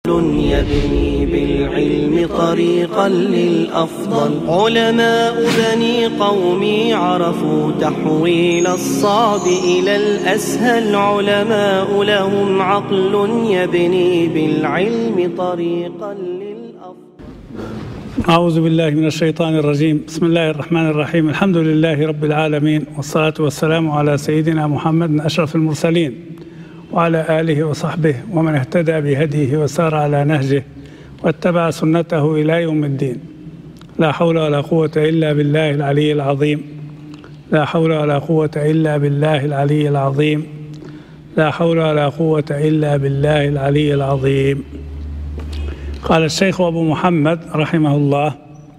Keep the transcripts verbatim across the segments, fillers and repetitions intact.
يبني بالعلم طريقا للأفضل. علماء بني قومي عرفوا تحويل الصعب إلى الأسهل. علماء لهم عقل يبني بالعلم طريقا للأفضل. أعوذ بالله من الشيطان الرجيم. بسم الله الرحمن الرحيم. الحمد لله رب العالمين، والصلاة والسلام على سيدنا محمد أشرف المرسلين وعلى آله وصحبه ومن اهتدى بهديه وسار على نهجه واتبع سنته إلى يوم الدين. لا حول ولا قوة إلا بالله العلي العظيم. لا حول ولا قوة إلا بالله العلي العظيم. لا حول ولا قوة إلا بالله العلي العظيم. قال الشيخ أبو محمد رحمه الله: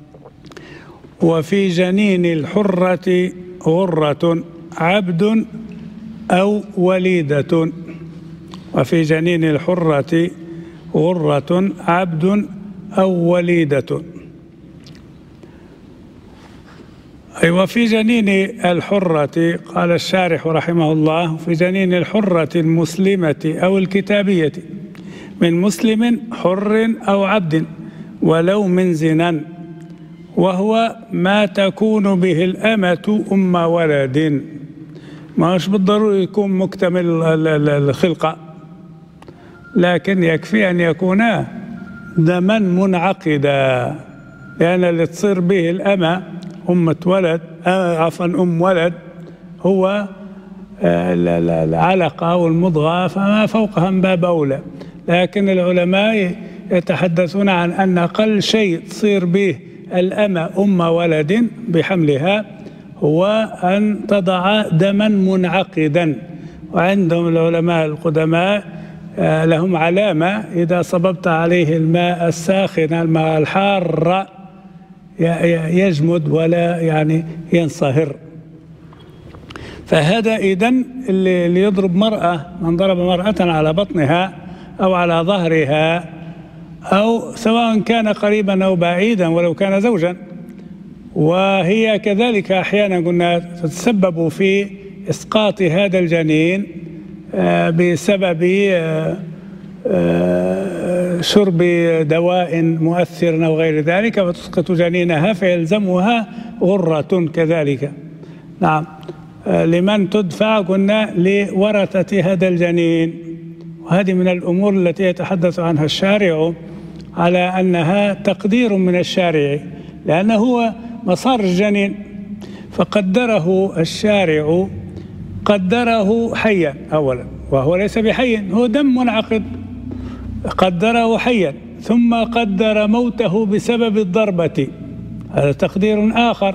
وفي جنين الحرة غرة عبد أو وليدة. وفي جنين الحرة غرة عبد أو وليدة. أي وفي جنين الحرة، قال الشارح رحمه الله: في جنين الحرة المسلمة أو الكتابية من مسلم حر أو عبد ولو من زنا، وهو ما تكون به الأمة أم ولد. ماش بالضروري يكون مكتمل الخلقة، لكن يكفي أن يكونا دما منعقدا، لأن اللي تصير به الأمة أمة ولد عفوا أم ولد هو العلقة والمضغة، فما فوقها من باب أولى. لكن العلماء يتحدثون عن أن أقل شيء تصير به الأمة أم ولد بحملها هو أن تضع دما منعقدا. وعندهم العلماء القدماء لهم علامة: إذا صببت عليه الماء الساخن الماء الحار يجمد ولا يعني ينصهر. فهذا إذن اللي يضرب مرأة، من ضرب مرأة على بطنها أو على ظهرها، أو سواء كان قريبا أو بعيدا ولو كان زوجا، وهي كذلك أحيانا قلنا تتسبب في إسقاط هذا الجنين بسبب شرب دواء مؤثر أو غير ذلك، فتسقط جنينها فيلزمها غرة كذلك. نعم. لمن تدفع؟ قلنا لورثة هذا الجنين. وهذه من الأمور التي يتحدث عنها الشارع على أنها تقدير من الشارع، لأنه هو مسار الجنين، فقدره الشارع، قدره حيا أولا، وهو ليس بحي، هو دم منعقد، قدره حيا، ثم قدر موته بسبب الضربة، هذا تقدير آخر.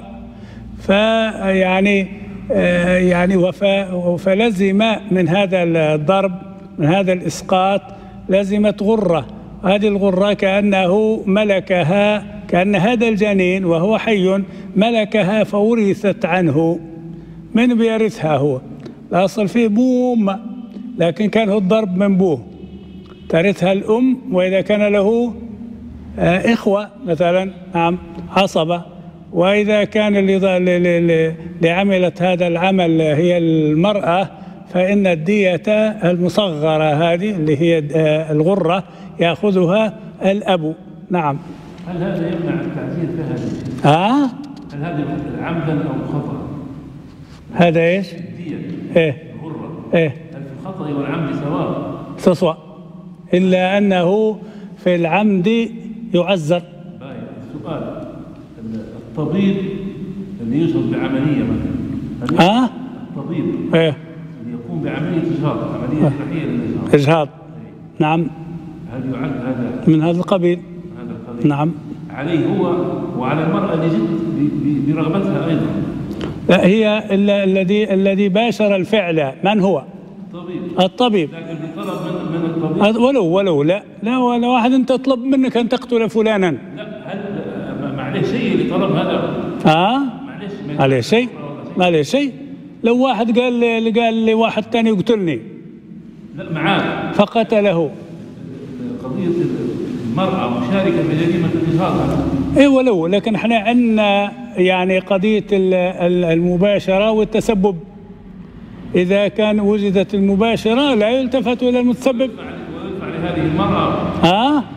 فيعني يعني فلزم من هذا الضرب، من هذا الإسقاط، لزمت غرة. هذه الغرة كأنه ملكها، كأن هذا الجنين وهو حي ملكها فورثت عنه. من بيرثها؟ هو الأصل فيه بوه وأمه، لكن كان هو الضرب من بوه، ترثها الأم. وإذا كان له إخوة مثلا، نعم، عصبة. وإذا كان اللي عملت هذا العمل هي المرأة، فإن الدية المصغرة هذه اللي هي الغرة يأخذها الأب. نعم. هل هذا يمنع التعزير فيها؟ ها؟ هل هذا عمدا أو خطأ؟ هذا إيش؟ الدية. إيه؟ الغرة. إيه؟ هل في الخطأ والعمد سواء؟ تسوى، إلا أنه في العمد يعزر. السؤال: الطبيب اللي يشهد بعملية مثلا، ها؟ الطبيب إيه؟ اللي يقوم بعملية إجهاض، عملية جراحية للإجهاض، إجهاض، نعم، هل يعد هذا من هذا القبيل؟ هذا القبيل. نعم. عليه هو وعلى المرأة اللي جت برغبتها أيضا. لا، هي الذي الذي باشر الفعل من هو؟ الطبيب. الطبيب. لكن بطلب من من الطبيب. ولو ولو لا لا ولا واحد أنت تطلب منك أن تقتل فلانا. لا، هل ما عليه شيء اللي طلب هذا؟ ها؟ معلش عليه شيء؟ ما عليه شيء. لو واحد قال لي قال لي واحد ثاني يقتلني، لا معاه، فقتله، قضية المرأة مشاركة بجريمة الإجهاض. اي ولو، لكن احنا عندنا يعني قضية المباشرة والتسبب. إذا كان وجدت المباشرة لا يلتفت إلى المتسبب. ويدفع لهذه المرأة ها؟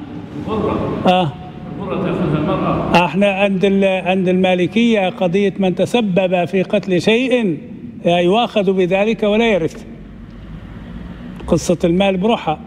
آه الغرة تأخذها المرأة. احنا عند عند المالكية قضية من تسبب في قتل شيء يؤاخذ بذلك ولا يرث. قصة المال بروحها.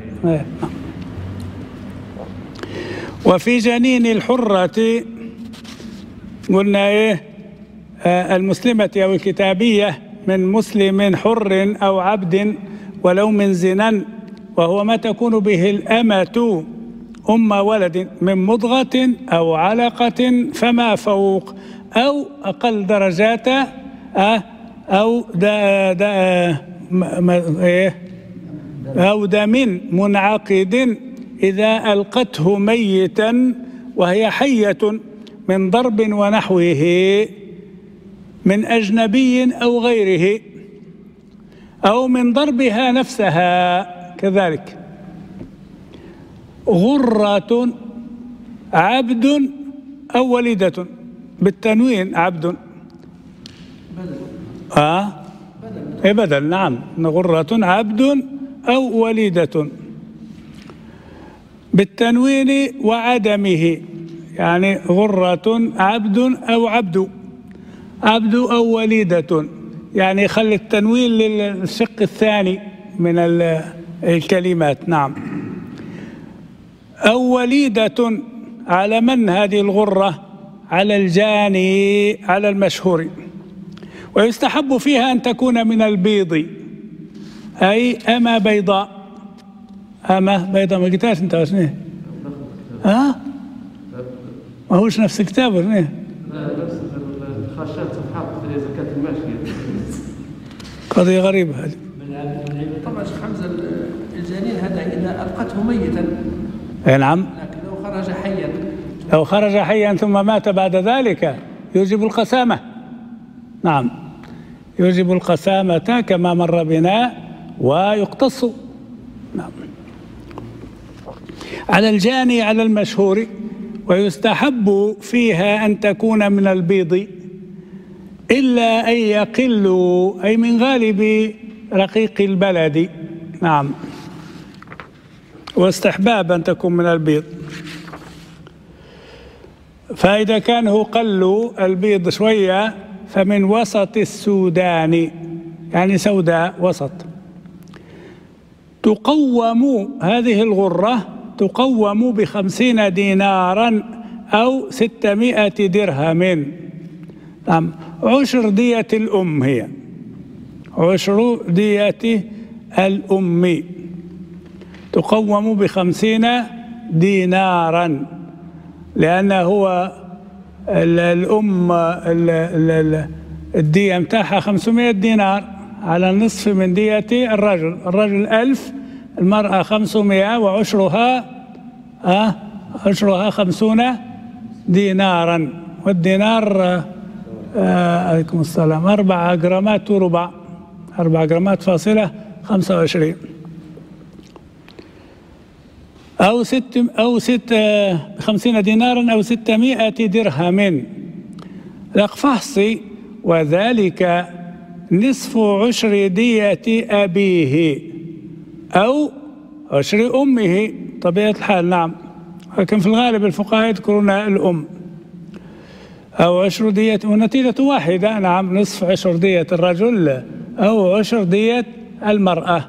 وفي جنين الحرة قلنا ايه؟ آه المسلمة او الكتابية من مسلم حر او عبد ولو من زنا، وهو ما تكون به الأمة أم ولد من مضغة أو علقة فما فوق، أو أقل درجات أو دا دا أو دم منعقد إذا ألقته ميتا وهي حية من ضرب ونحوه من أجنبي أو غيره، أو من ضربها نفسها كذلك. غرة عبد أو وليدة بالتنوين عبد آه بدل. بدل نعم. غرة عبد أو وليدة بالتنوين وعدمه، يعني غرة عبد أو عبد عبد أو وليدة، يعني خلي التنوين للشق الثاني من الكلمات. نعم. أو وليدة على من هذه الغرة؟ على الجاني على المشهور. ويستحب فيها أن تكون من البيض، أي أما بيضاء. أما بيضاء ما قلتهاش أنت وشنو؟ ها؟ ما هوش نفس الكتاب وشنو؟ لا نفس الخاشات صفحات في زكاة الماشية. قضية غريبة هذه. طبعا شيخ حمزة الجنين هذا إذا ألقته ميتا. أي نعم. لكن لو خرج حيا لو خرج حيا ثم مات بعد ذلك يوجب القسامة. نعم يوجب القسامة كما مر بنا ويقتص. نعم. على الجاني على المشهور. ويستحب فيها أن تكون من البيض إلا أن يقلوا، أي من غالب رقيق البلد. نعم. واستحباب أن تكون من البيض. فإذا كانوا قلوا البيض شوية فمن وسط السودان، يعني سوداء وسط. تقوم هذه الغرة تقوم بخمسين دينارا أو ستمائة درهم. نعم. عشر دية الأم، هي عشر دية الأم تقوم بخمسين دينارا، لأنه هو الأم الدية متاعها خمسمائة دينار على النصف من دية الرجل. الرجل ألف، المرأة خمسمائة، وعشرها آه عشرها خمسون دينارا. والدينار آه عليكم السلام أربعة جرامات وربع، أربعة جرامات فاصلة خمسة وعشرين، أو ست أو ست خمسين دينارا أو ستمائة درهم. الأقفاصي وذلك نصف عشر دية أبيه أو عشر أمه طبيعة الحال. نعم. لكن في الغالب الفقهاء يذكرون الأم. أو عشر دية، ونتيجة واحدة. نعم. نصف عشر دية الرجل أو عشر دية المرأة.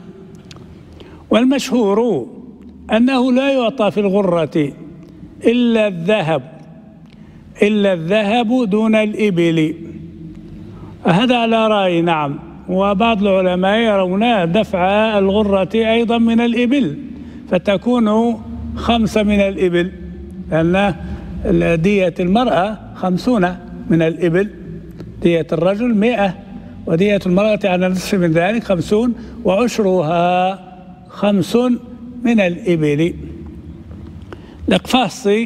والمشهور أنه لا يعطى في الغرة إلا الذهب، إلا الذهب دون الإبل. هذا على رأي. نعم. وبعض العلماء يرون دفع الغرة أيضا من الإبل، فتكون خمسة من الإبل، لأن دية المرأة خمسون من الإبل، دية الرجل مئة، ودية المرأة على نصف من ذلك خمسون، وعشرها خمس من الإبل. الإقفاصي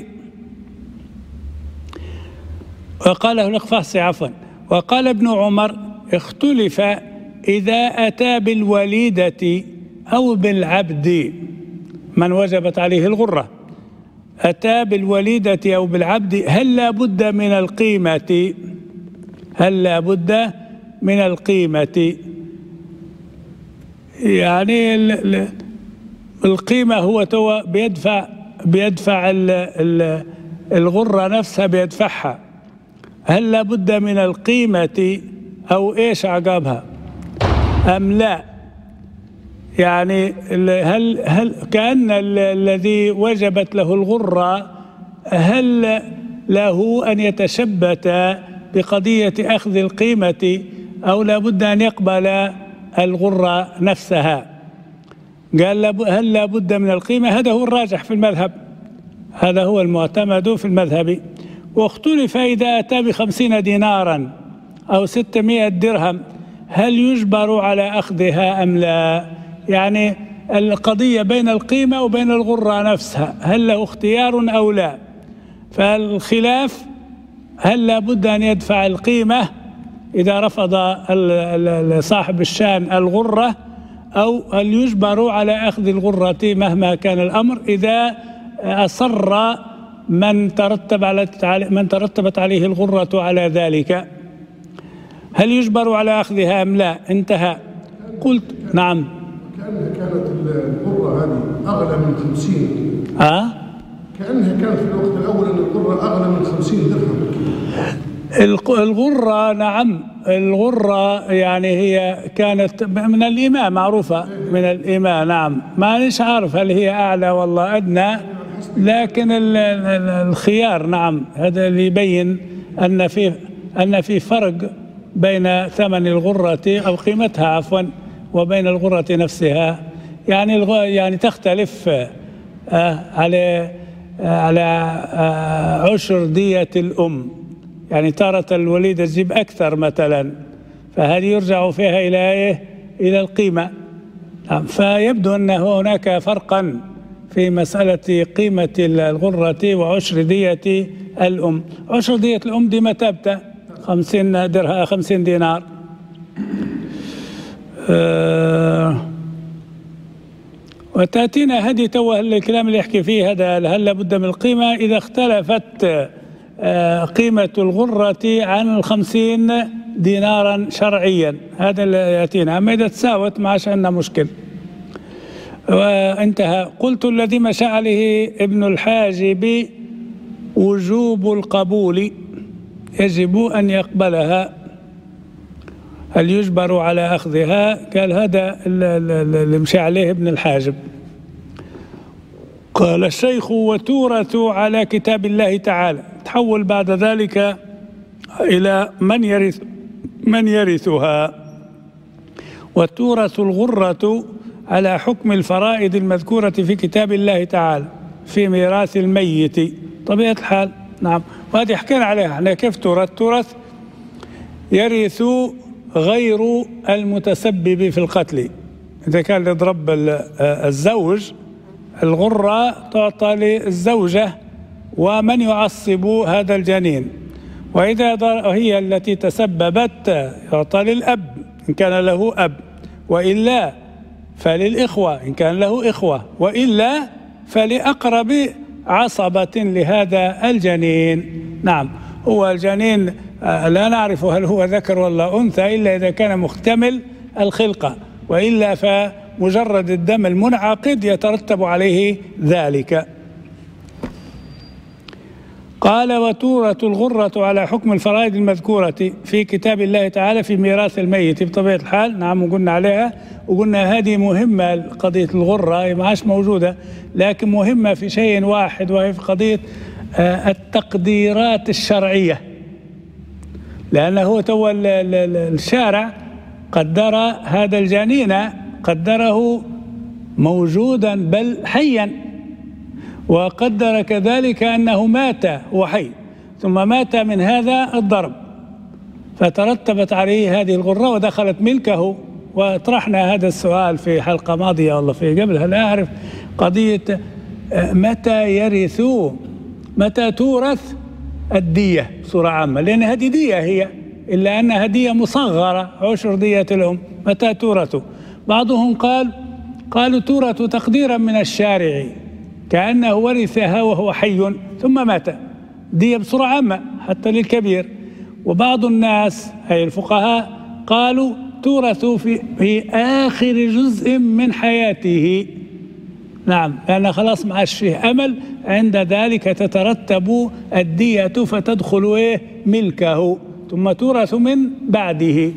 وقاله الإقفاصي عفوا وقال ابن عمر اختلف إذا أتى بالوليدة أو بالعبد من وجبت عليه الغرة. أتى بالوليدة أو بالعبد هل لا بد من القيمة؟ هل لا بد من القيمة؟ يعني القيمة هو تو بيدفع بيدفع ال ال الغرة نفسها بيدفعها، هل لابد من القيمة أو إيش عقابها أم لا؟ يعني هل هل كأن الذي وجبت له الغرة هل له أن يتشبت بقضية أخذ القيمة أو لابد أن يقبل الغرة نفسها؟ قال هل لابد من القيمة؟ هذا هو الراجح في المذهب، هذا هو المعتمد في المذهب. واختلف إذا أتى بخمسين دينارا أو ستمائة درهم هل يجبر على أخذها أم لا؟ يعني القضية بين القيمة وبين الغرة نفسها، هل له اختيار أو لا؟ فالخلاف هل لابد أن يدفع القيمة إذا رفض صاحب الشان الغرة، أو هل يجبر على أخذ الغرة مهما كان الأمر إذا أصر من ترتب على من ترتبت عليه الغرة على ذلك؟ هل يجبر على أخذها أم لا؟ انتهى. قلت نعم. كأنها كانت الغرة هذه أغلى من خمسين. آه؟ كأنها كانت في الوقت الأول أن الغرة أغلى من خمسين درهم. الغرة نعم، الغرة يعني هي كانت من الإماء معروفة، من الإماء نعم، مانيش عارف هل هي أعلى والله أدنى، لكن الخيار نعم هذا اللي يبين أن في أن في فرق بين ثمن الغرة أو قيمتها عفوا وبين الغرة نفسها، يعني يعني تختلف على على عشر دية الأم، يعني تارة الوليدة تجيب أكثر مثلا، فهذه يرجع فيها إلى إيه؟ إلى القيمة. فيبدو أن هناك فرقا في مسألة قيمة الغرة وعشر دية الأم. عشر دية الأم دي متى تبدأ؟ خمسين درهم، خمسين دينار. أه وتأتينا هذه توه الكلام اللي يحكي فيه هذا، هل لابد من القيمة إذا اختلفت قيمة الغرة عن الخمسين دينارا شرعيا، هذا اللي يأتينا. أما إذا تساوت ما عادش عندنا مشكل. وانتهى. قلت الذي مشى عليه ابن الحاجب وجوب القبول، يجب أن يقبلها، هل يجبر على أخذها؟ قال هذا اللي مشى عليه ابن الحاجب. قال الشيخ وتورث على كتاب الله تعالى، تحول بعد ذلك إلى من يرث من يرثها. وتورث الغرة على حكم الفرائض المذكورة في كتاب الله تعالى في ميراث الميت، طبيعة الحال نعم. وهذه حكينا عليها احنا كيف تورث. تورث يرث غير المتسبب في القتل، إذا كان يضرب الزوج الغرة تعطى للزوجة ومن يعصب هذا الجنين، وإذا هي التي تسببت يعطى للأب إن كان له أب، وإلا فللإخوة إن كان له إخوة، وإلا فلأقرب عصبة لهذا الجنين. نعم، هو الجنين لا نعرف هل هو ذكر ولا أنثى إلا إذا كان مكتمل الخلقة، وإلا فمجرد الدم المنعقد يترتب عليه ذلك. قال وتورث الغرة على حكم الفرائض المذكورة في كتاب الله تعالى في ميراث الميت بطبيعة الحال. نعم، وقلنا عليها وقلنا هذه مهمة قضية الغرة، ما عادش موجودة لكن مهمة في شيء واحد، وهي في قضية التقديرات الشرعية، لأنه هو تو الشارع قدر هذا الجنين، قدره موجودا بل حيا، وقدر كذلك أنه مات هو حي ثم مات من هذا الضرب، فترتبت عليه هذه الغرة ودخلت ملكه. وطرحنا هذا السؤال في حلقة ماضية والله في قبلها لا أعرف، قضية متى يرث متى تورث الدية بصورة عامة، لأن هذه دية هي، إلا أنها دية مصغرة عشر دية الأم، متى تورث؟ بعضهم قال قالوا تورث تقديرا من الشارع كأنه ورثها وهو حي ثم مات، دية بصورة عامة حتى للكبير. وبعض الناس أي الفقهاء قالوا تورث في, في آخر جزء من حياته، نعم، لأن خلاص ما عادش فيه أمل، عند ذلك تترتب الدية فتدخل إيه ملكه ثم تورث من بعده.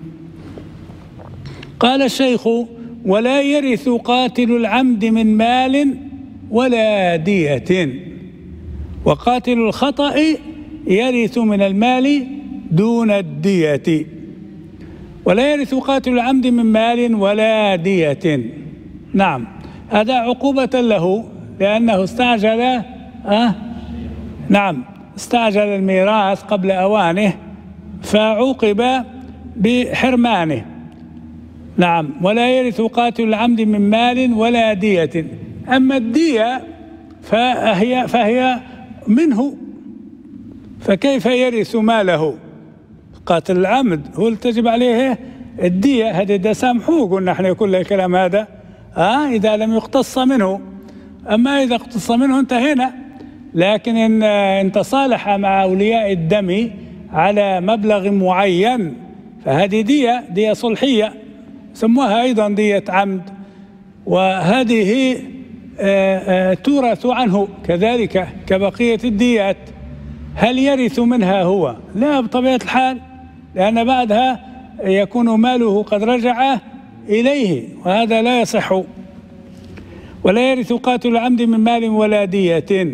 قال الشيخ: ولا يرث قاتل العمد من مال ولا دية، وقاتل الخطأ يرث من المال دون الدية. ولا يرث قاتل العمد من مال ولا دية. نعم، هذا عقوبة له لأنه استعجل أه؟ نعم استعجل الميراث قبل أوانه فعوقب بحرمانه. نعم، ولا يرث قاتل العمد من مال ولا دية. أما الدية فهي, فهي منه، فكيف يرث ماله؟ قاتل العمد هو اللي تجب عليه الدية، هذا ده سامحوه قلنا احنا كل الكلام هذا آه إذا لم يقتص منه. أما إذا اقتص منه انتهينا. لكن إن, إن تصالح مع أولياء الدم على مبلغ معين فهذه دية دية صلحية، سموها أيضا دية عمد، وهذه آآ آآ تورث عنه كذلك كبقية الديات. هل يرث منها هو؟ لا بطبيعة الحال، لأن بعدها يكون ماله قد رجع إليه، وهذا لا يصح. ولا يرث قاتل العمد من مال ولا دية.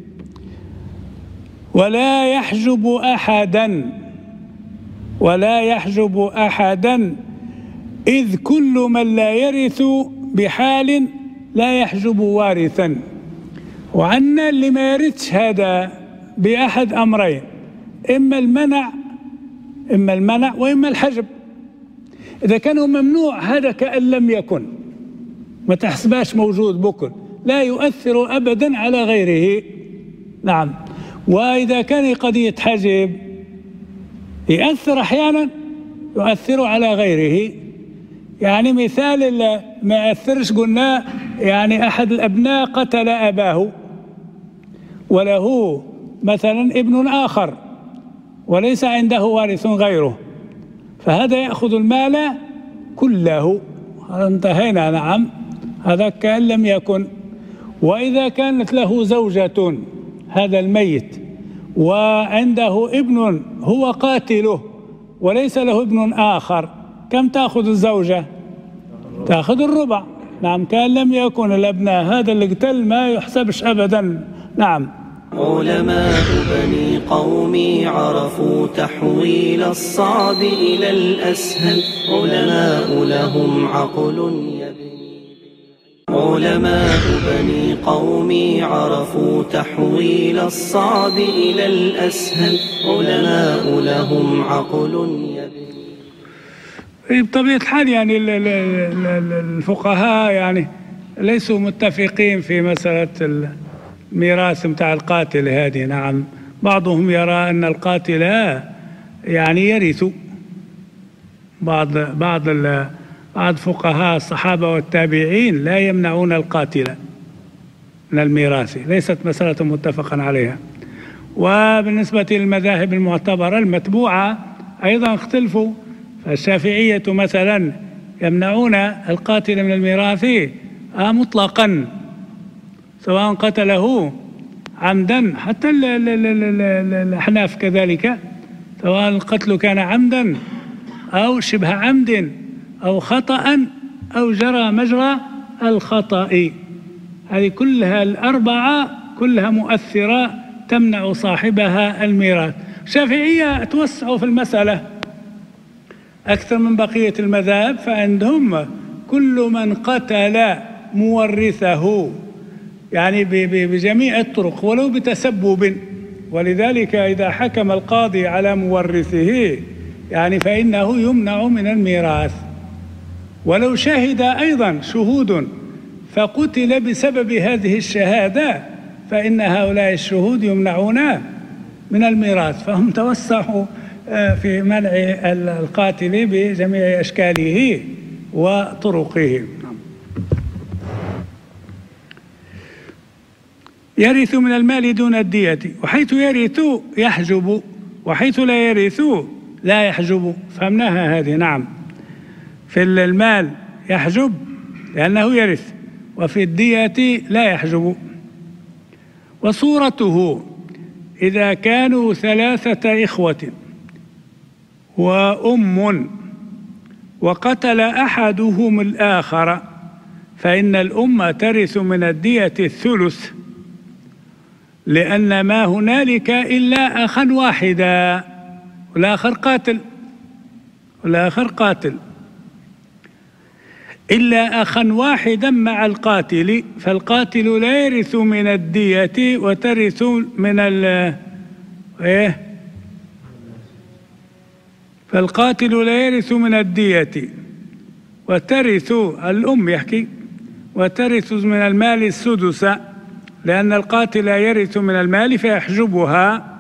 ولا يحجب أحدا ولا يحجب أحدا إذ كل من لا يرث بحال لا يحجب وارثا. وعنا اللي ما يرثش هذا بأحد أمرين، إما المنع إما المنع وإما الحجب. إذا كانوا ممنوع هذا كأن لم يكن، ما تحسباش موجود بكل، لا يؤثر أبدا على غيره. نعم، وإذا كان قد يتحجب يؤثر أحيانا، يؤثر على غيره. يعني مثال ما يأثرش قلنا، يعني أحد الأبناء قتل أباه وله مثلا ابن آخر وليس عنده وارث غيره، فهذا يأخذ المال كله، انتهينا. نعم، هذا كأن لم يكن. وإذا كانت له زوجة هذا الميت وعنده ابن هو قاتله وليس له ابن آخر، كم تأخذ الزوجة؟ تأخذ الربع. نعم، كأن لم يكن الأبناء، هذا اللي قتل ما يحسبش أبدا. نعم. علماء بني قومي عرفوا تحويل الصعب إلى الأسهل، علماء لهم عقل يبني. علماء بني قومي عرفوا تحويل الصعب إلى الأسهل، علماء لهم عقل يبني. بطبيعة الحال يعني الفقهاء يعني ليسوا متفقين في مسألة الميراث متاع القاتل هذه. نعم، بعضهم يرى أن القاتل يعني يرث، بعض بعض بعض فقهاء الصحابة والتابعين لا يمنعون القاتل من الميراث، ليست مسألة متفقا عليها. وبالنسبة للمذاهب المعتبرة المتبوعة أيضا اختلفوا، فالشافعية مثلا يمنعون القاتل من الميراث مطلقا سواء قتله عمدا، حتى الأحناف كذلك، سواء القتل كان عمدا أو شبه عمد أو خطأ أو جرى مجرى الخطأ. هذه كلها الأربعة كلها مؤثرة تمنع صاحبها الميراث. الشافعية توسعوا في المسألة أكثر من بقية المذاهب، فعندهم كل من قتل مورثه يعني بجميع الطرق ولو بتسبب، ولذلك إذا حكم القاضي على مورثه يعني فإنه يمنع من الميراث. ولو شهد أيضا شهود فقتل بسبب هذه الشهادة فإن هؤلاء الشهود يمنعون من الميراث. فهم توسعوا في منع القاتل بجميع أشكاله وطرقه. يرث من المال دون الدية، وحيث يرث يحجب، وحيث لا يرث لا يحجب. فهمناها هذه. نعم، في المال يحجب لأنه يرث، وفي الدية لا يحجب. وصورته إذا كانوا ثلاثة إخوة وأم وقتل أحدهم الآخر فإن الأم ترث من الدية الثلث، لأن ما هنالك إلا أخا واحدا والآخر قاتل والآخر قاتل إلا أخا واحدا مع القاتل، فالقاتل لا يرث من الدية وترث من ال إيه فالقاتل لا يرث من الدية وترث الأم يحكي وترث من المال السدس، لأن القاتل يرث من المال فيحجبها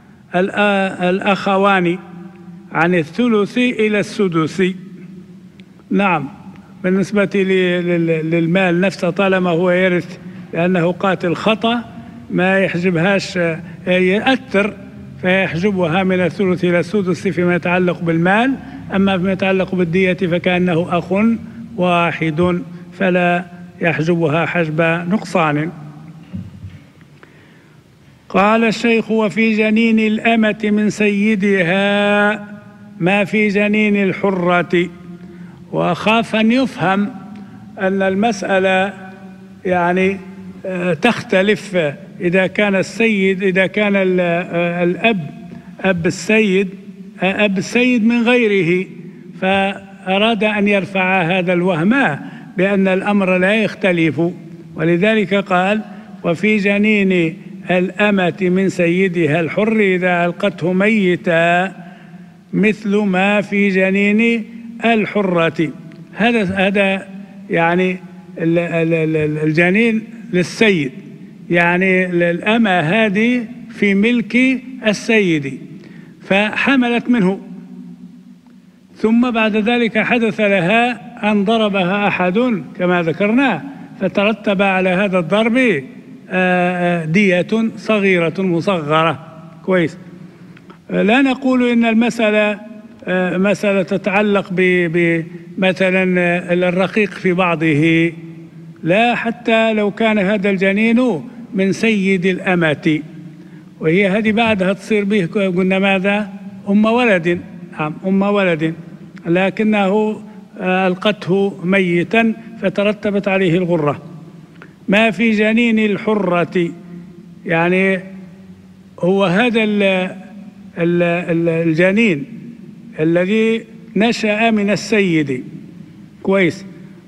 الأخوان عن الثلث إلى السدس. نعم، بالنسبة للمال نفسه طالما هو يرث لأنه قاتل خطأ ما يحجبهاش يأثر، فيحجبها من الثلث إلى السدس فيما يتعلق بالمال. أما فيما يتعلق بالدية فكأنه أخ واحد فلا يحجبها حجب نقصان. قال الشيخ: وفي جنين الأمة من سيدها ما في جنين الحرة. وأخاف أن يفهم أن المسألة يعني تختلف إذا كان السيد إذا كان الأب أب السيد أب السيد من غيره، فأراد أن يرفع هذا الوهم بأن الأمر لا يختلف، ولذلك قال: وفي جنين الأمة من سيدها الحر إذا ألقته ميتا مثل ما في جنين الحرة. هذا هذا يعني الجنين للسيد، يعني الأمة هذه في ملك السيد فحملت منه، ثم بعد ذلك حدث لها أن ضربها أحد كما ذكرنا، فترتب على هذا الضرب دية صغيرة مصغرة. كويس. لا نقول إن المسألة مسألة تتعلق بمثلا الرقيق في بعضه، لا، حتى لو كان هذا الجنين من سيد الأمة وهي هذه بعدها تصير به قلنا ماذا؟ أم ولد. نعم، أم ولد، لكنه ألقته ميتا فترتبت عليه الغرة. ما في جنين الحرة يعني هو هذا الجنين الذي نشأ من السيد. كويس.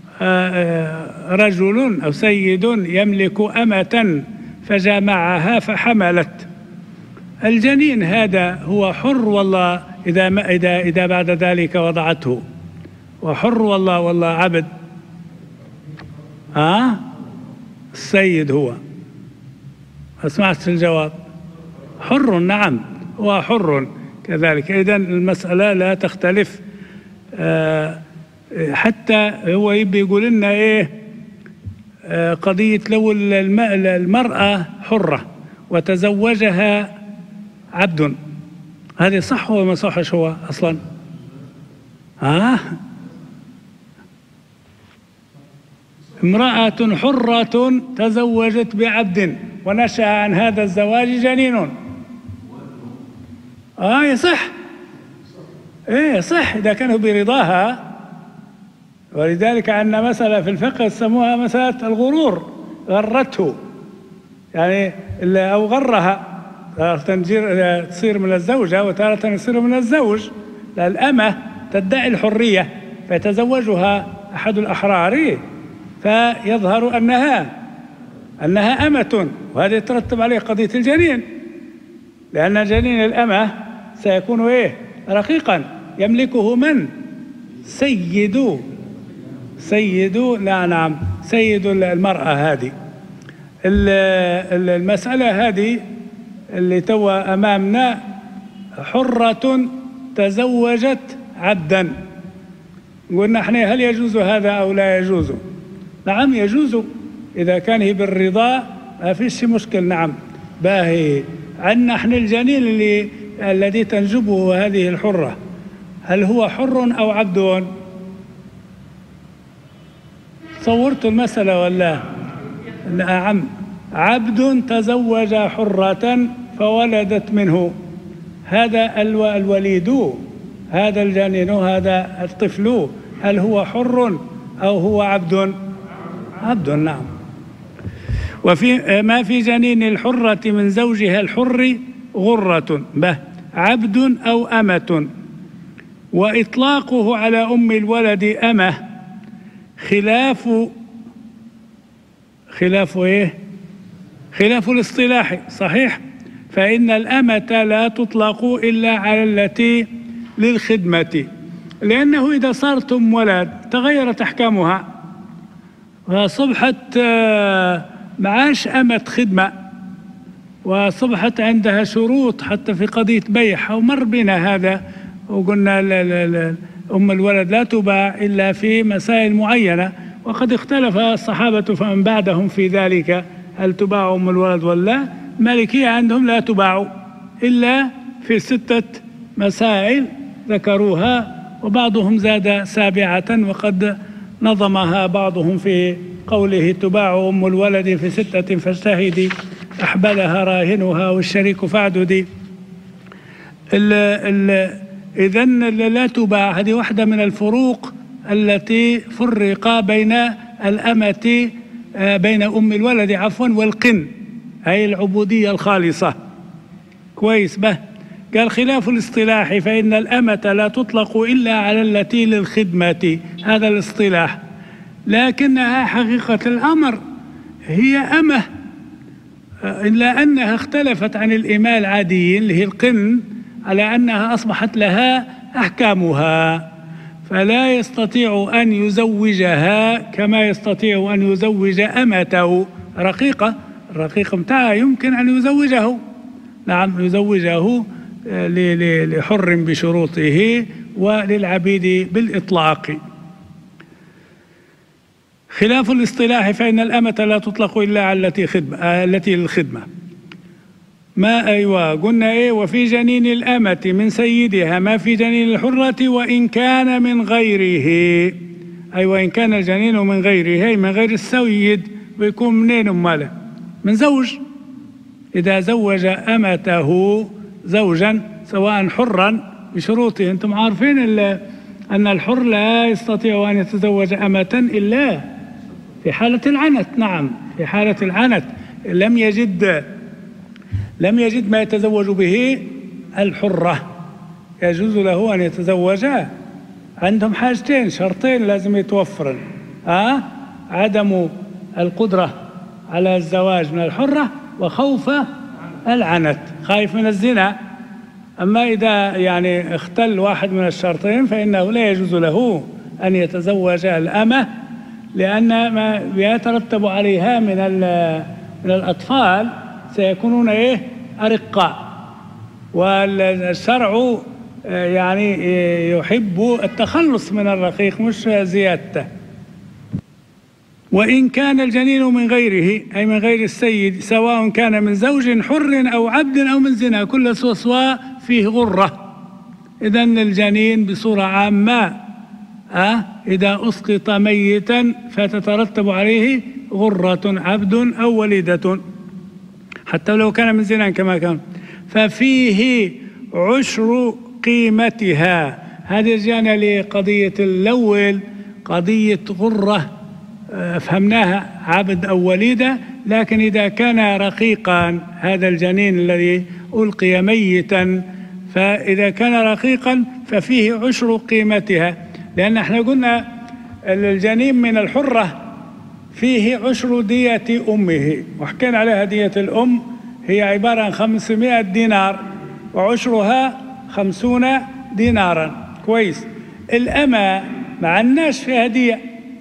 رجل أو سيد يملك أمة فجامعها فحملت. الجنين هذا هو حر والله إذا ما إذا إذا بعد ذلك وضعته، وحر والله والله عبد. آه السيد هو، أسمعت الجواب؟ حر. نعم، هو حر كذلك. إذن المسألة لا تختلف. آه حتى هو يبي يقول لنا إيه؟ آه قضية لو المرأة حرة وتزوجها عبد، هذه صح ولا ما صحش هو أصلا؟ آه امرأة حرة تزوجت بعبد ونشأ عن هذا الزواج جنين. آه يصح. إيه صح إذا كانوا برضاها. ولذلك عندنا مسألة في الفقه يسموها مسألة الغرور، غرته يعني أو غرها، تارة تصير من الزوجة وتارة يصير من الزوج. الأمة تدعي الحرية فيتزوجها أحد الأحرار فيظهر أنها أنها أمة، وهذا يترتب عليه قضية الجنين، لأن جنين الأمة سيكون إيه؟ رقيقا يملكه من؟ سيد سيد لا نعم سيد المرأة. هذه المسألة هذه اللي توا أمامنا، حرة تزوجت عبدا. قلنا احنا هل يجوز هذا أو لا يجوز؟ نعم يجوز إذا كان هي بالرضا ما فيش مشكل. نعم باهي. عندنا احنا الجنين اللي الذي تنجبه هذه الحرة، هل هو حر أو عبد؟ تصورت المسألة ولا؟ نعم. عبد تزوج حرة فولدت منه، هذا الوليد، هذا الجنين، هذا الطفل، هل هو حر أو هو عبد؟ عبد، نعم. وفي ما في جنين الحرة من زوجها الحر غرة به عبد أو أمة، وإطلاقه على أم الولد أمة خلاف خلاف إيه؟ خلاف الاصطلاح، صحيح؟ فإن الأمة لا تطلق إلا على التي للخدمة، لأنه إذا صارت أم ولد تغيرت أحكامها وصبحت معاش أمة خدمة، وصبحت عندها شروط حتى في قضية بيع، ومر بنا هذا وقلنا لا لا لا أم الولد لا تباع إلا في مسائل معينة، وقد اختلف الصحابة فمن بعدهم في ذلك هل تباع أم الولد ولا. المالكية عندهم لا تباع إلا في ستة مسائل ذكروها، وبعضهم زاد سابعة وقد نظمها بعضهم في قوله تباع أم الولد في ستة فاجتهدي أحبلها راهنها والشريك فاعددي. إذن لا تباع هذه واحدة من الفروق التي فرق بين الأمة بين أم الولد عفوا والقن، أي العبودية الخالصة. كويس به. قال خلاف الاصطلاح فإن الأمة لا تطلق إلا على التي للخدمة، هذا الاصطلاح، لكنها حقيقة الأمر هي أمة، إلا أنها اختلفت عن الإماء العاديين اللي هي القن على أنها أصبحت لها أحكامها، فلا يستطيع أن يزوجها كما يستطيع أن يزوج أمته رقيقة. الرقيق متاعها يمكن أن يزوجه، نعم، يزوجه لحر بشروطه وللعبيد بالإطلاق. خلاف الاصطلاح فإن الأمة لا تطلق إلا على التي خدمة التي للخدمة. ما أيوة قلنا إيه؟ وفي جنين الأمة من سيدها ما في جنين الحرة وإن كان من غيره. أيوة إن كان الجنين من غيره، من غير السيد، ويكون منين أماله؟ من زوج. إذا زوج أمته زوجا سواء حرا بشروطه، أنتم عارفين أن الحر لا يستطيع أن يتزوج أمة إلا في حالة العنت. نعم، في حالة العنت لم يجد لم يجد ما يتزوج به الحرة، يجوز له أن يتزوج. عندهم حاجتين، شرطين لازم يتوفرن، أه؟ عدم القدرة على الزواج من الحرة وخوف العنت، خايف من الزنا. أما إذا يعني اختل واحد من الشرطين فإنه لا يجوز له أن يتزوج الأمة، لأن ما يترتب عليها من من الأطفال سيكونون إيه؟ أرقاء، والشرع يعني يحب التخلص من الرقيق مش زيادته. وإن كان الجنين من غيره أي من غير السيد سواء كان من زوج حر أو عبد أو من زنا، كل سواء فيه غرة. إذن الجنين بصورة عامة أه؟ إذا أسقط ميتا فتترتب عليه غرة عبد أو وليدة حتى لو كان من زنا كما كان، ففيه عشر قيمتها. هذه رجعنا لقضية الأول، قضية غرة فهمناها عبد أو وليدة، لكن إذا كان رقيقا هذا الجنين الذي ألقي ميتا، فإذا كان رقيقا ففيه عشر قيمتها، لأن احنا قلنا الجنين من الحرة فيه عشر دية أمه، وحكينا عليها دية الأم هي عبارة عن خمسمائة دينار وعشرها خمسون دينارا. كويس. الأمة ما عندناش فيها دية،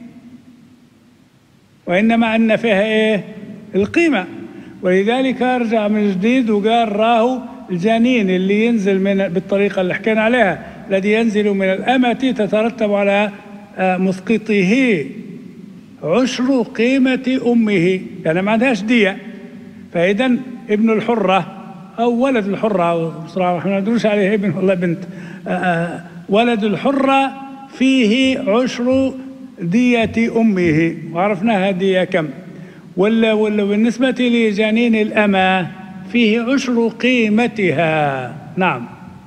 وإنما عندنا فيها إيه؟ القيمة. ولذلك رجع من جديد وقال راهو الجنين اللي ينزل من بالطريقة اللي حكينا عليها الذي ينزل من الأمة تترتب على مسقطه عشر قيمة أمه، يعني ما عندهاش دية. فإذا ابن الحرة أو ولد الحرة، بصراحة احنا ما ندروش عليه ابن ولا بنت، ولد الحرة فيه عشر دية أمه، وعرفناها دية كم. ولا ولا بالنسبة لجنين الأمة فيه عشر قيمتها. نعم،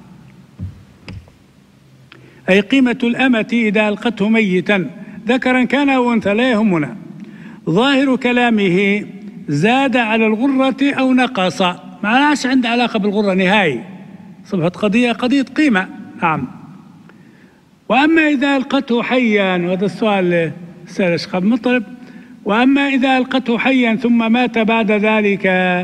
أي قيمة الأمة إذا ألقته ميتا ذكرا كان أو أنثى لا يهمنا. ظاهر كلامه زاد على الغرة أو نقص، ما عادش عنده علاقة بالغرة نهائي، صبحت قضية قضية قيمة. نعم. وأما إذا ألقته حيا، وهذا السؤال سأل الشيخ عبد المطلب، وأما إذا ألقته حيا ثم مات بعد ذلك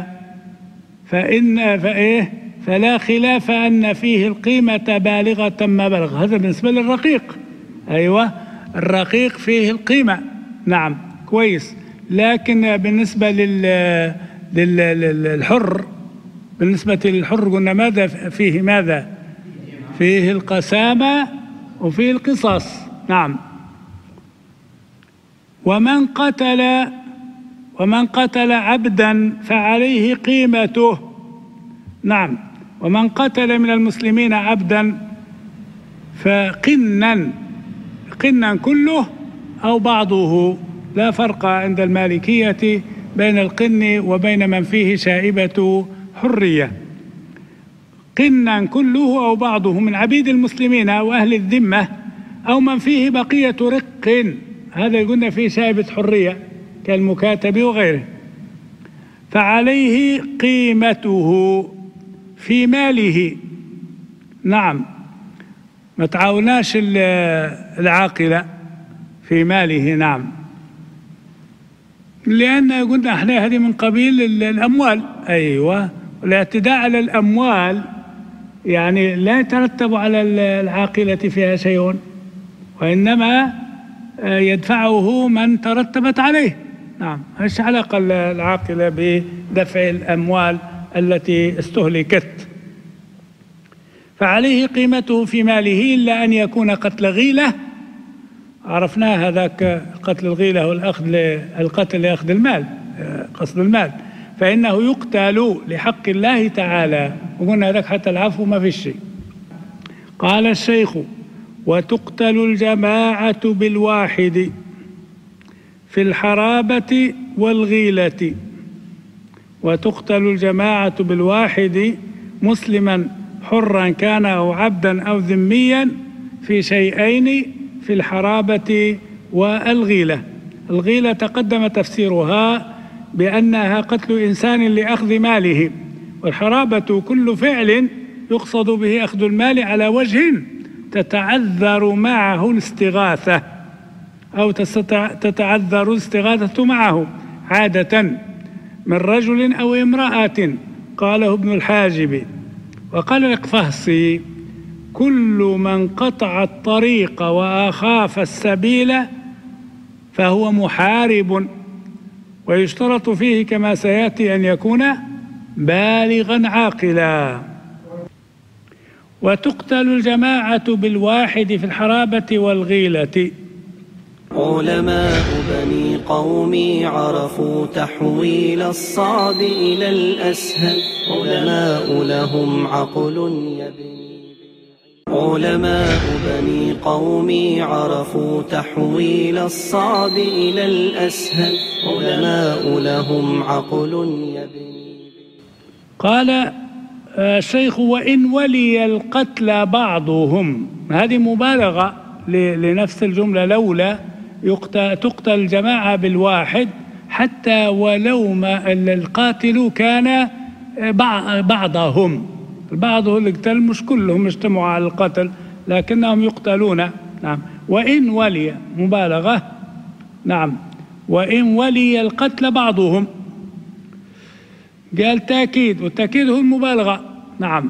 فإن فإيه فلا خلاف أن فيه القيمة بالغة ما بلغ. هذا بالنسبة للرقيق. أيوة، الرقيق فيه القيمة. نعم، كويس. لكن بالنسبة لل للحر، بالنسبة للحر قلنا ماذا فيه؟ ماذا فيه؟ القسامة وفيه القصاص. نعم. ومن قتل ومن قتل عبدا فعليه قيمته. نعم. ومن قتل من المسلمين عبدا فقنا قنا كله أو بعضه، لا فرق عند المالكية بين القن وبين من فيه شائبة حرية. قنا كله أو بعضه من عبيد المسلمين أو أهل الذمة أو من فيه بقية رق، هذا قلنا فيه شائبة حرية كالمكاتب وغيره، فعليه قيمته في ماله. نعم، ما تعاوناش العاقلة في ماله. نعم، لأن قلنا احنا هذه من قبيل الأموال. أيوة، والاعتداء على الأموال يعني لا يترتب على العاقلة فيها شيء، وإنما يدفعه من ترتبت عليه. نعم، ايش علاقة العاقلة بدفع الأموال التي استهلكت؟ فعليه قيمته في ماله إلا أن يكون قتل غيلة، عرفناه هذاك قتل الغيلة والأخذ القتل لأخذ المال، قصد المال، فإنه يقتل لحق الله تعالى، وقلنا هذاك حتى العفو ما في شيء. قال الشيخ: وتقتل الجماعة بالواحد في الحرابة والغيلة. وتقتل الجماعة بالواحد مسلما حرا كان أو عبدا أو ذميا في شيئين في الحرابة والغيلة. الغيلة تقدم تفسيرها بأنها قتل إنسان لأخذ ماله، والحرابة كل فعل يقصد به أخذ المال على وجه تتعذر معه الاستغاثة أو تتعذر الاستغاثة معه عادة من رجل أو امرأة. قاله ابن الحاجب. وقال الإقفاصي: كل من قطع الطريق وأخاف السبيل فهو محارب، ويشترط فيه كما سيأتي أن يكون بالغا عاقلا. وتقتل الجماعة بالواحد في الحرابة والغيلة. علماء بني قومي عرفوا تحويل الصعب إلى الأسهل، علماء لهم عقل يبني. علماء بني قومي عرفوا تحويل الصعب إلى الأسهل، علماء لهم عقل يبني. قال الشيخ: وإن ولي القتل بعضهم، هذه مبالغة لنفس الجملة، لولا تقتل الجماعة بالواحد حتى ولو ما القاتل كان بعضهم، البعض هو اللي قتل، مش كلهم اجتمعوا على القتل لكنهم يقتلون. نعم. وإن ولي مبالغة. نعم. وإن ولي القتل بعضهم، قال تأكيد، والتأكيد هو المبالغة. نعم.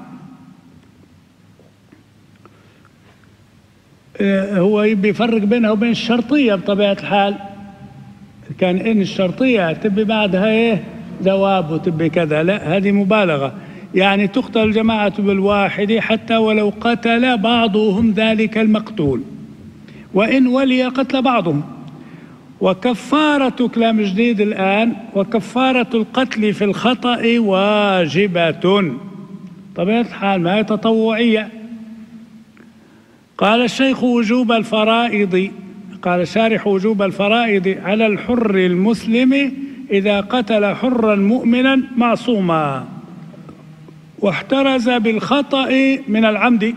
هو بيفرق بينها وبين الشرطية بطبيعة الحال. كان إن الشرطية تبي بعدها إيه جواب وتبي كذا، لا، هذه مبالغة. يعني تقتل الجماعة بالواحد حتى ولو قتل بعضهم ذلك المقتول، وإن ولي قتل بعضهم. وكفارة، كلام جديد الآن، وكفارة القتل في الخطأ واجبة، طبيعة الحال ما هي تطوعية. قال الشيخ: وجوب الفرائض قال الشارح وجوب الفرائض على الحر المسلم إذا قتل حرا مؤمنا معصوما واحترز بالخطأ من العمد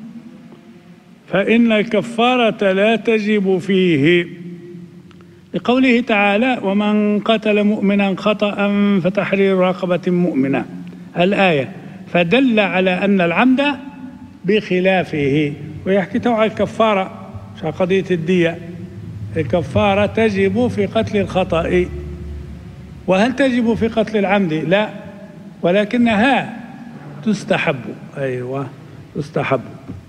فإن الكفارة لا تجب فيه، لقوله تعالى ومن قتل مؤمنا خطأ فتحرير رقبة مؤمنة الآية، فدل على أن العمد بخلافه. ويحكي توعى الكفارة في قضية الدية، الكفارة تجب في قتل الخطأ، وهل تجب في قتل العمد؟ لا، ولكنها تستحب. أيوة تستحب.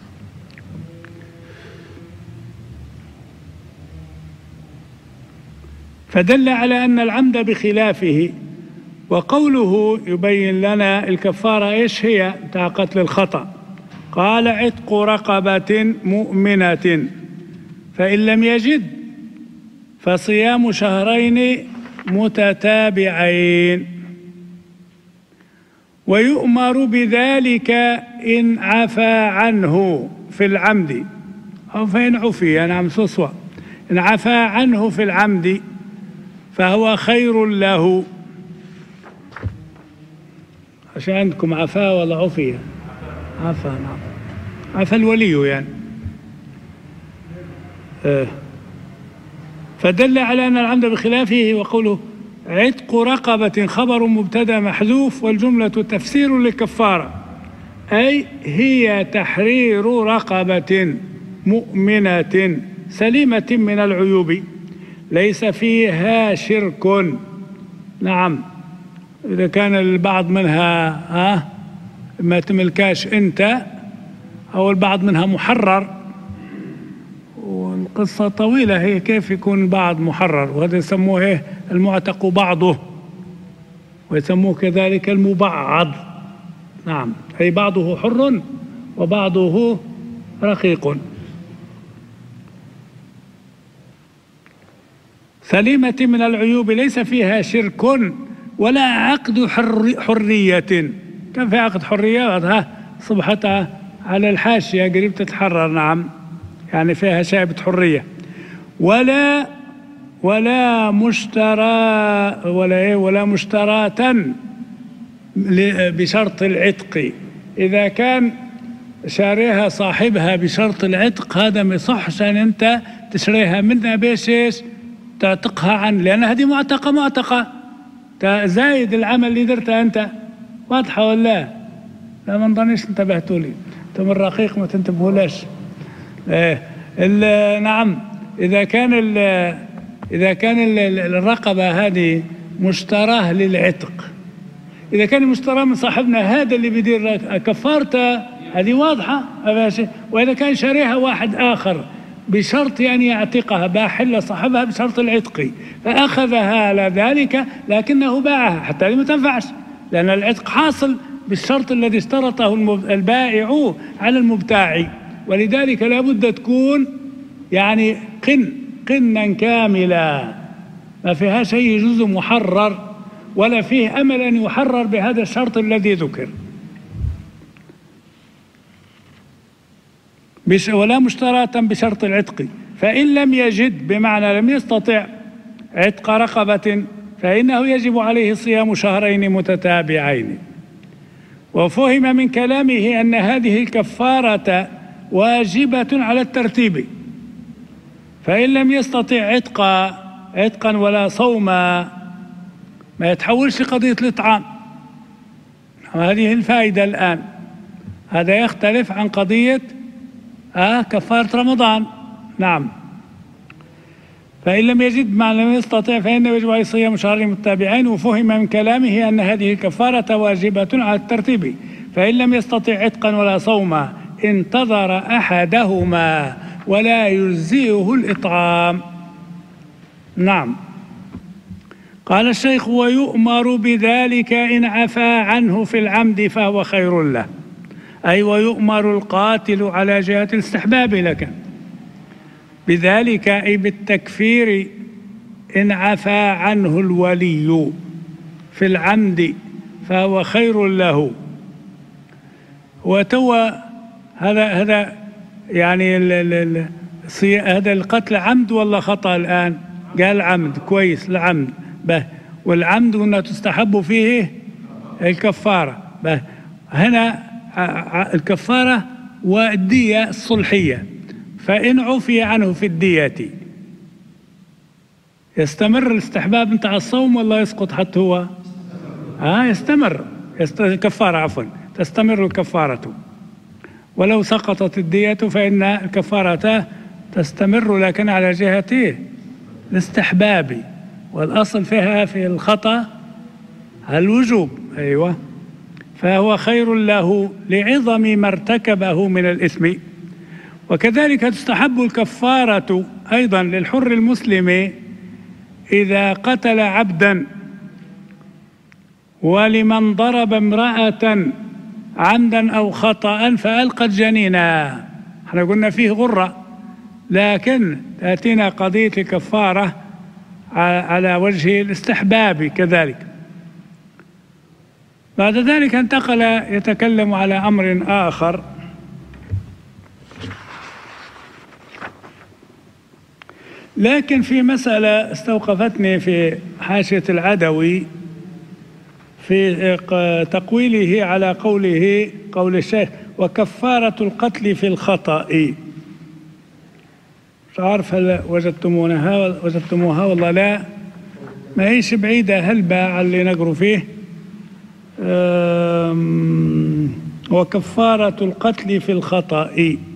فدل على أن العمد بخلافه. وقوله يبين لنا الكفارة إيش هي بتاع قتل الخطأ، قال عتق رقبة مؤمنة، فإن لم يجد فصيام شهرين متتابعين، ويؤمر بذلك إن عفى عنه في العمد أو فإن عفي، نعم سوسوة، إن عفى عنه في العمد فهو خير له. عشان عندكم عفا ولا عفية؟ عفا، نعم، عفا الولي يعني. آه. فدل على أن العمد بخلافه. وقوله عتق رقبة خبر مبتدأ محذوف والجملة تفسير للكفارة، أي هي تحرير رقبة مؤمنة سليمة من العيوب ليس فيها شرك. نعم، إذا كان البعض منها آه ما تملكاش أنت، أو البعض منها محرر، والقصة طويلة هي كيف يكون بعض محرر، وهذا يسموه إيه المعتق بعضه، ويسموه كذلك المبعض. نعم، أي بعضه حر وبعضه رقيق. سليمة من العيوب ليس فيها شرك ولا عقد حر حرية. كان في عقد حرية ها صبحتها على الحاشية قريب تتحرر، نعم، يعني فيها شائبة حرية. ولا ولا مشترى ولا إيه ولا مشتراة بشرط العتق. إذا كان شاريها صاحبها بشرط العتق هذا ما يصحش أن أنت تشريها منها بيش تعتقها عنه، لأن هذه معتقة معتقة زايد العمل اللي درته أنت. واضحة ولا لا؟ ما نظنيش انتبهتوا لي، انتم الرقيق ما تنتبهولاش. إيه نعم، إذا كان إذا كان الرقبة هذه مشتراه للعتق، إذا كان مشتراه من صاحبنا هذا اللي بيدير كفارته هذه واضحة. وإذا كان شاريها واحد آخر بشرط يعني يعتقها باحل صاحبها بشرط العتق فأخذها على ذلك لكنه باعها، حتى هذه ما تنفعش، لأن العتق حاصل بالشرط الذي اشترطه البائع على المبتاع. ولذلك لا بد تكون يعني قن قنا كاملا، ما فيها شيء جزء محرر ولا فيه أمل أن يحرر بهذا الشرط الذي ذكر. ولا مشتراة بشرط العتق، فإن لم يجد بمعنى لم يستطع عتق رقبة فإنه يجب عليه صيام شهرين متتابعين. وفهم من كلامه أن هذه الكفارة واجبة على الترتيب، فإن لم يستطع عتقا عتقا ولا صوما ما يتحولش قضية الإطعام. هذه الفائدة الآن، هذا يختلف عن قضية آه كفارة رمضان. نعم، فإن لم يجد ما لم يستطع فإنه يجب عليه صيام شهرين متتابعين. وفهم من كلامه أن هذه الكفارة واجبة على الترتيب، فإن لم يستطع عتقا ولا صوما انتظر أحدهما ولا يجزئه الإطعام. نعم. قال الشيخ ويؤمر بذلك إن عفا عنه في العمد فهو خير له، أي ويؤمر القاتل على جهة الاستحباب لك بذلك، أي بالتكفير إن عفا عنه الولي في العمد فهو خير له. وتوى هذا هذا يعني هذا القتل عمد ولا خطأ الآن؟ قال عمد، كويس، العمد به، والعمد قلنا تستحب فيه الكفارة به. هنا الكفارة والدية الصلحية، فإن عفي عنه في الدية يستمر الاستحباب نتاع الصوم ولا يسقط حتى هو؟ آه يستمر، يست... الكفارة عفوا تستمر الكفارة، ولو سقطت الدية فإن الكفارة تستمر، لكن على جهة الاستحباب، والأصل فيها في الخطأ الوجوب. أيوة، فهو خير له لعظم ما ارتكبه من الإثم. وكذلك تستحب الكفارة أيضا للحر المسلم إذا قتل عبدا، ولمن ضرب امرأة عمدا أو خطأ فألقت جنينا. احنا قلنا فيه غرة، لكن تأتينا قضية الكفارة على وجه الاستحباب كذلك. بعد ذلك انتقل يتكلم على أمر آخر، لكن في مسألة استوقفتني في حاشية العدوي في تقويله على قوله قول الشيخ وكفارة القتل في الخطأ. مش عارف هل وجدتموها وجدتموها والله لا، ما هيش بعيدة هلبة على اللي نقروا فيه. وكفارة القتل في الخطأ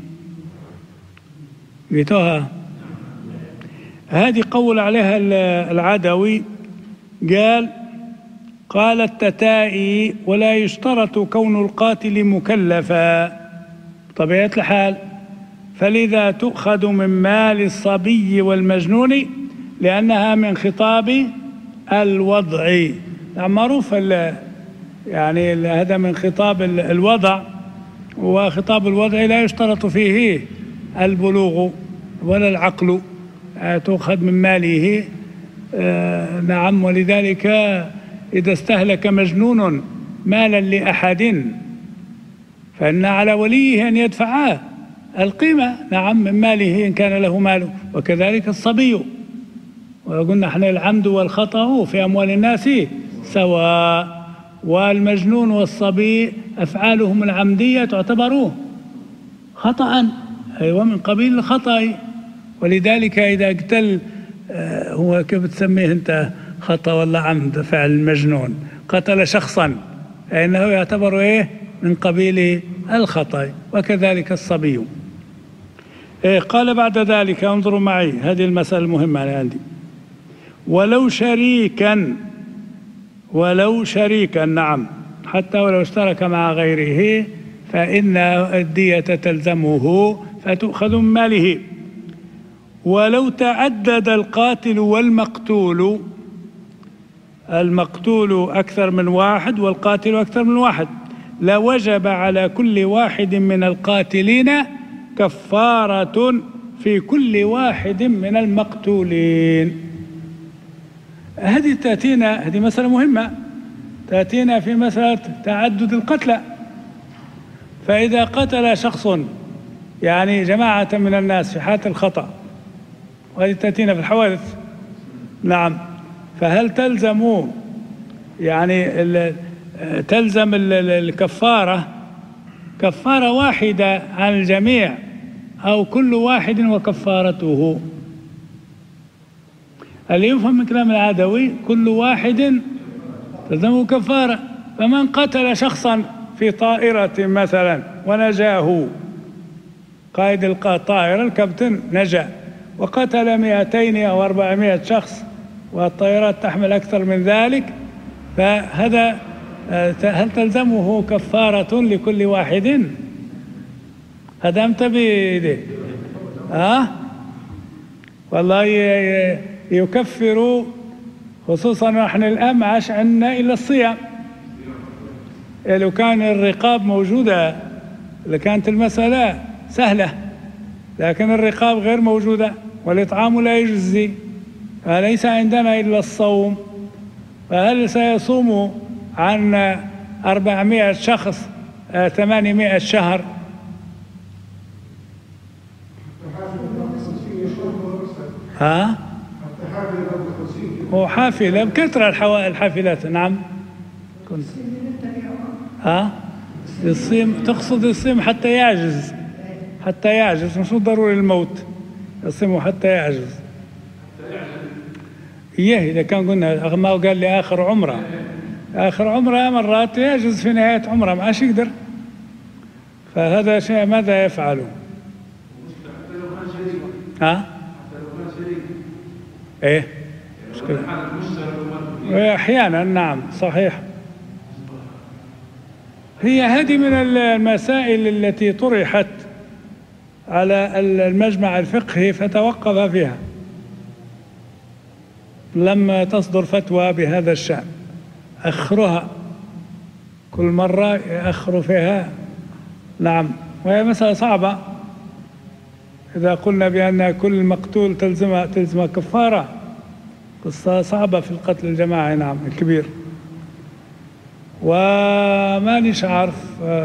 لقيتوها؟ هذه قول عليها العدوي، قال قال التتائي ولا يشترط كون القاتل مكلفا بطبيعة الحال، فلذا تؤخذ من مال الصبي والمجنون لأنها من خطاب الوضع. معروف يعني هذا من خطاب الوضع، وخطاب الوضع لا يشترط فيه البلوغ ولا العقل، تؤخذ من ماله. آه نعم، ولذلك إذا استهلك مجنون مالا لأحد فإن على وليه أن يدفع القيمة، نعم، من ماله إن كان له ماله. وكذلك الصبي، وقلنا احنا العمد والخطأ في أموال الناس سواء، والمجنون والصبي أفعالهم العمدية تعتبر خطأ، أيوة من قبيل الخطأ. ولذلك إذا قتل هو كيف تسميه أنت، خطأ ولا عمد، فعل المجنون قتل شخصا فإنه يعتبر إيه من قبيل الخطأ، وكذلك الصبي. إيه قال بعد ذلك، انظروا معي هذه المسألة المهمة عندي، ولو شريكا، ولو شريكا نعم، حتى ولو اشترك مع غيره فإن الدية تلزمه فتؤخذ من ماله. ولو تعدد القاتل والمقتول، المقتول أكثر من واحد والقاتل أكثر من واحد، لوجب على كل واحد من القاتلين كفارة في كل واحد من المقتولين. هذه تأتينا، هذه مسألة مهمة تأتينا في مسألة تعدد القتلى. فإذا قتل شخص يعني جماعة من الناس في حالة الخطأ، وهذه تأتينا في الحوادث، نعم، فهل تلزم يعني تلزم الكفارة كفارة واحدة عن الجميع أو كل واحد وكفارته؟ اللي يفهم من كلام العدوي كل واحد تلزمه كفارة. فمن قتل شخصا في طائرة مثلا ونجاه، قائد الطائرة الكابتن نجا، وقتل مئتين أو أربعمائة شخص والطائرات تحمل أكثر من ذلك، فهذا هل تلزمه كفارة لكل واحد؟ هذا انتبه ها؟ والله يكفر، خصوصا نحن الآن ما عادش عندنا إلا الصيام. لو كان الرقاب موجودة لكانت المسألة سهلة، لكن الرقاب غير موجودة والإطعام لا يجزي، فليس عندنا إلا الصوم. فهل سيصوم عن أربعمائة شخص ثمانمائة شهر؟ ها؟ هو حافلة بكثرة الحافلات. نعم. كنت. ها؟ يصيم، تقصد يصيم حتى يعجز، حتى يعجز، مش ضروري الموت، يصيم حتى يعجز. إيه إذا كان قلنا ما قال لي آخر عمره، آخر عمره مرات يعجز في نهاية عمره ما عادش يقدر، فهذا شيء ماذا يفعله؟ ها؟ إيه مشكلة أحيانا. نعم صحيح. هي هذه من المسائل التي طرحت على المجمع الفقهي فتوقف فيها، لما تصدر فتوى بهذا الشأن أخرها كل مرة يأخر فيها. نعم. وهي مسألة صعبة إذا قلنا بأن كل مقتول تلزم تلزم كفارة، قصة صعبة في القتل الجماعي. نعم الكبير. ومانيش عارف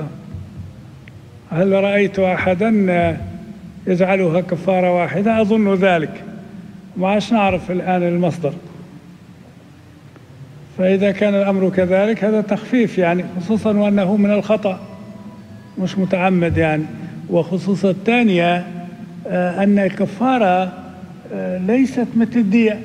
هل رأيت أحدا يجعلها كفارة واحدة، أظن ذلك، ما عادش نعرف الآن المصدر. فإذا كان الأمر كذلك هذا تخفيف يعني، خصوصا وأنه من الخطأ مش متعمد يعني. وخصوصا الثانية أن الكفارة ليست مثل الدية.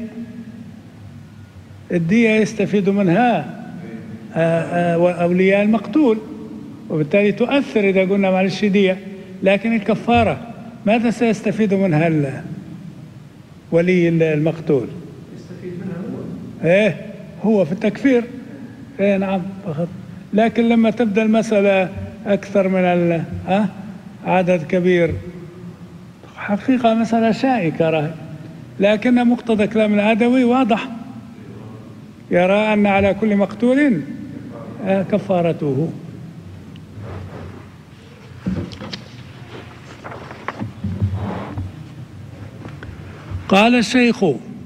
الدية يستفيد منها أولياء المقتول، وبالتالي تؤثر إذا قلنا معلش دية، لكن الكفارة ماذا سيستفيد منها ولي المقتول؟ يستفيد منها هو. إيه هو في التكفير. إيه نعم فقط. لكن لما تبدأ المسألة أكثر من ال ها عدد كبير، حقيقة مسألة شائكة راهي، لكن مقتضى كلام العدوي واضح، يرى أن على كل مقتول كفارته. قال الشيخ: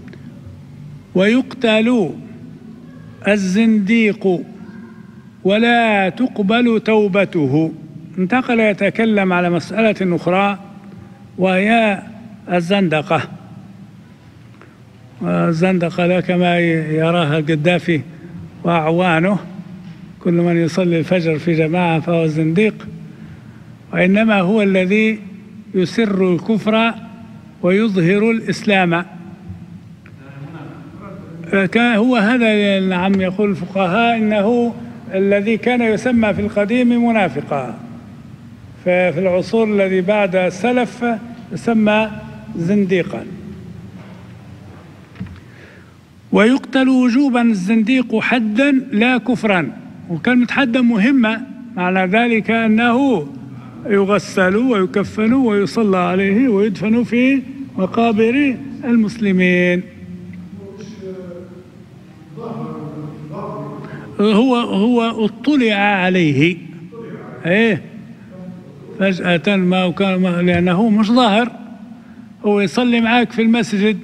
ويقتل الزنديق ولا تقبل توبته. انتقل يتكلم على مسألة أخرى وهي الزندقة. الزندقة كما يراها القذافي وأعوانه، كل من يصلي الفجر في جماعة فهو زنديق، وإنما هو الذي يسر الكفر ويظهر الإسلام. هو هذا. نعم يقول الفقهاء إنه الذي كان يسمى في القديم منافقا، ففي العصور الذي بعد السلف يسمى زنديقا. ويقتل وجوبا الزنديق حدا لا كفرا. وكلمة حدا مهمة، معنى ذلك أنه يغسل ويكفن ويصلى عليه ويدفن في مقابر المسلمين. هو هو اطلع عليه ايه فجأة، ما كان لأنه مش ظاهر، هو يصلي معاك في المسجد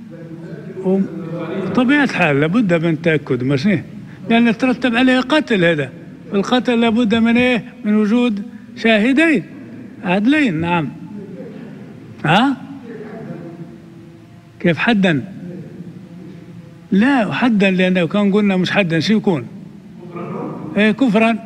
طبيعة الحال لابد من تأكد ماشي، لأن يترتب عليه قتل. هذا القتل لابد من ايه؟ من وجود شاهدين عدلين. نعم. ها كيف حدا؟ لا حدا، لأنه كان قلنا مش حدا شو يكون؟ ايه كفرا.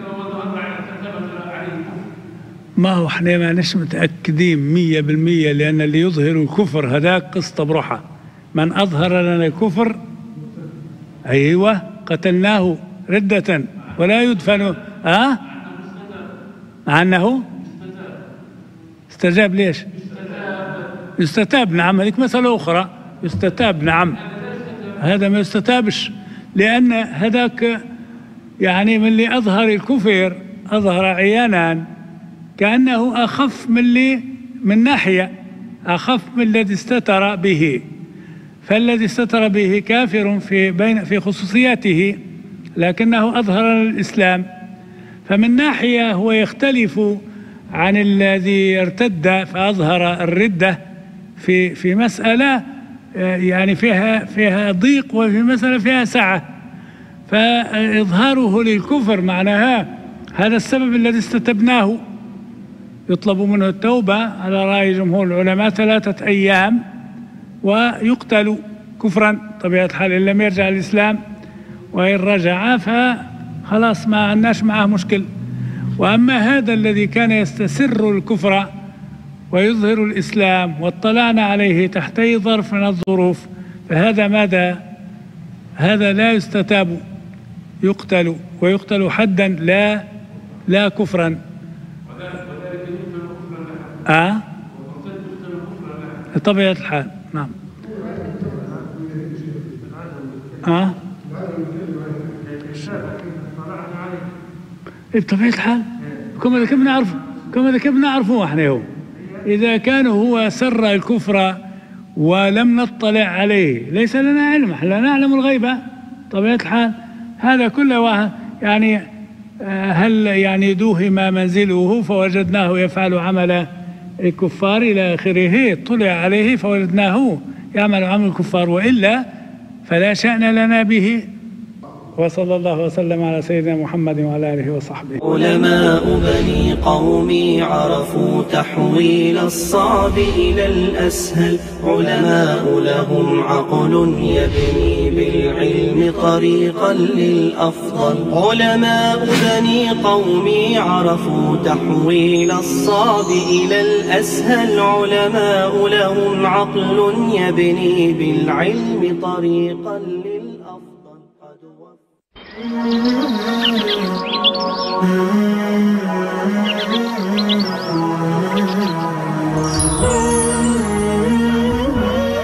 ما هو احنا ما نش متأكدين مية بالمية، لأن اللي يظهر الكفر هذاك قصة بروحه. من أظهر لنا الكفر أيوة قتلناه ردة ولا يدفن. ها مع أنه استجاب. ليش يستتاب؟ نعم هذيك مسألة أخرى. يستتاب نعم، هذا ما يستتابش، لأن هذاك يعني من اللي أظهر الكفر أظهر عيانا كأنه أخف من اللي من ناحية، أخف من الذي استتر به. فالذي استتر به كافر في بين في خصوصياته، لكنه أظهر الإسلام، فمن ناحية هو يختلف عن الذي ارتد فأظهر الردة في في مسألة يعني فيها فيها ضيق، وفي مسألة فيها سعة. فإظهاره للكفر معناها هذا السبب الذي استتبناه، يطلب منه التوبة على رأي جمهور العلماء ثلاثة أيام، ويقتل كفرا طبيعة الحال إن لم يرجع الإسلام، وإن رجع فخلاص ما عندناش معه مشكل. وأما هذا الذي كان يستسر الكفر ويظهر الإسلام واطلعنا عليه تحت أي ظرف من الظروف، فهذا ماذا؟ هذا لا يستتاب، يقتل ويقتل حدا لا لا كفرا. آه بطبيعة الحال نعم. آه بطبيعة الحال كما كيف بنعرف كما كيف بنعرفه احنا هو إذا كان هو سر الكفر ولم نطلع عليه ليس لنا علم، لا نعلم الغيبة طبيعة الحال. هذا كله واحد يعني هل يعني دوهم منزله فوجدناه يفعل عمل الكفار إلى آخره، طلع عليه فوجدناه يعمل عمل الكفار، وإلا فلا شأن لنا به. وصلى الله وسلم على سيدنا محمد وعلى آله وصحبه. علماء بني قومي عرفوا تحويل الصعب إلى الأسهل، علماء لهم عقل يبني بالعلم طريقا للأفضل. علماء بني قومي عرفوا تحويل الصعب إلى الأسهل، علماء لهم عقل يبني بالعلم طريقا للأفضل.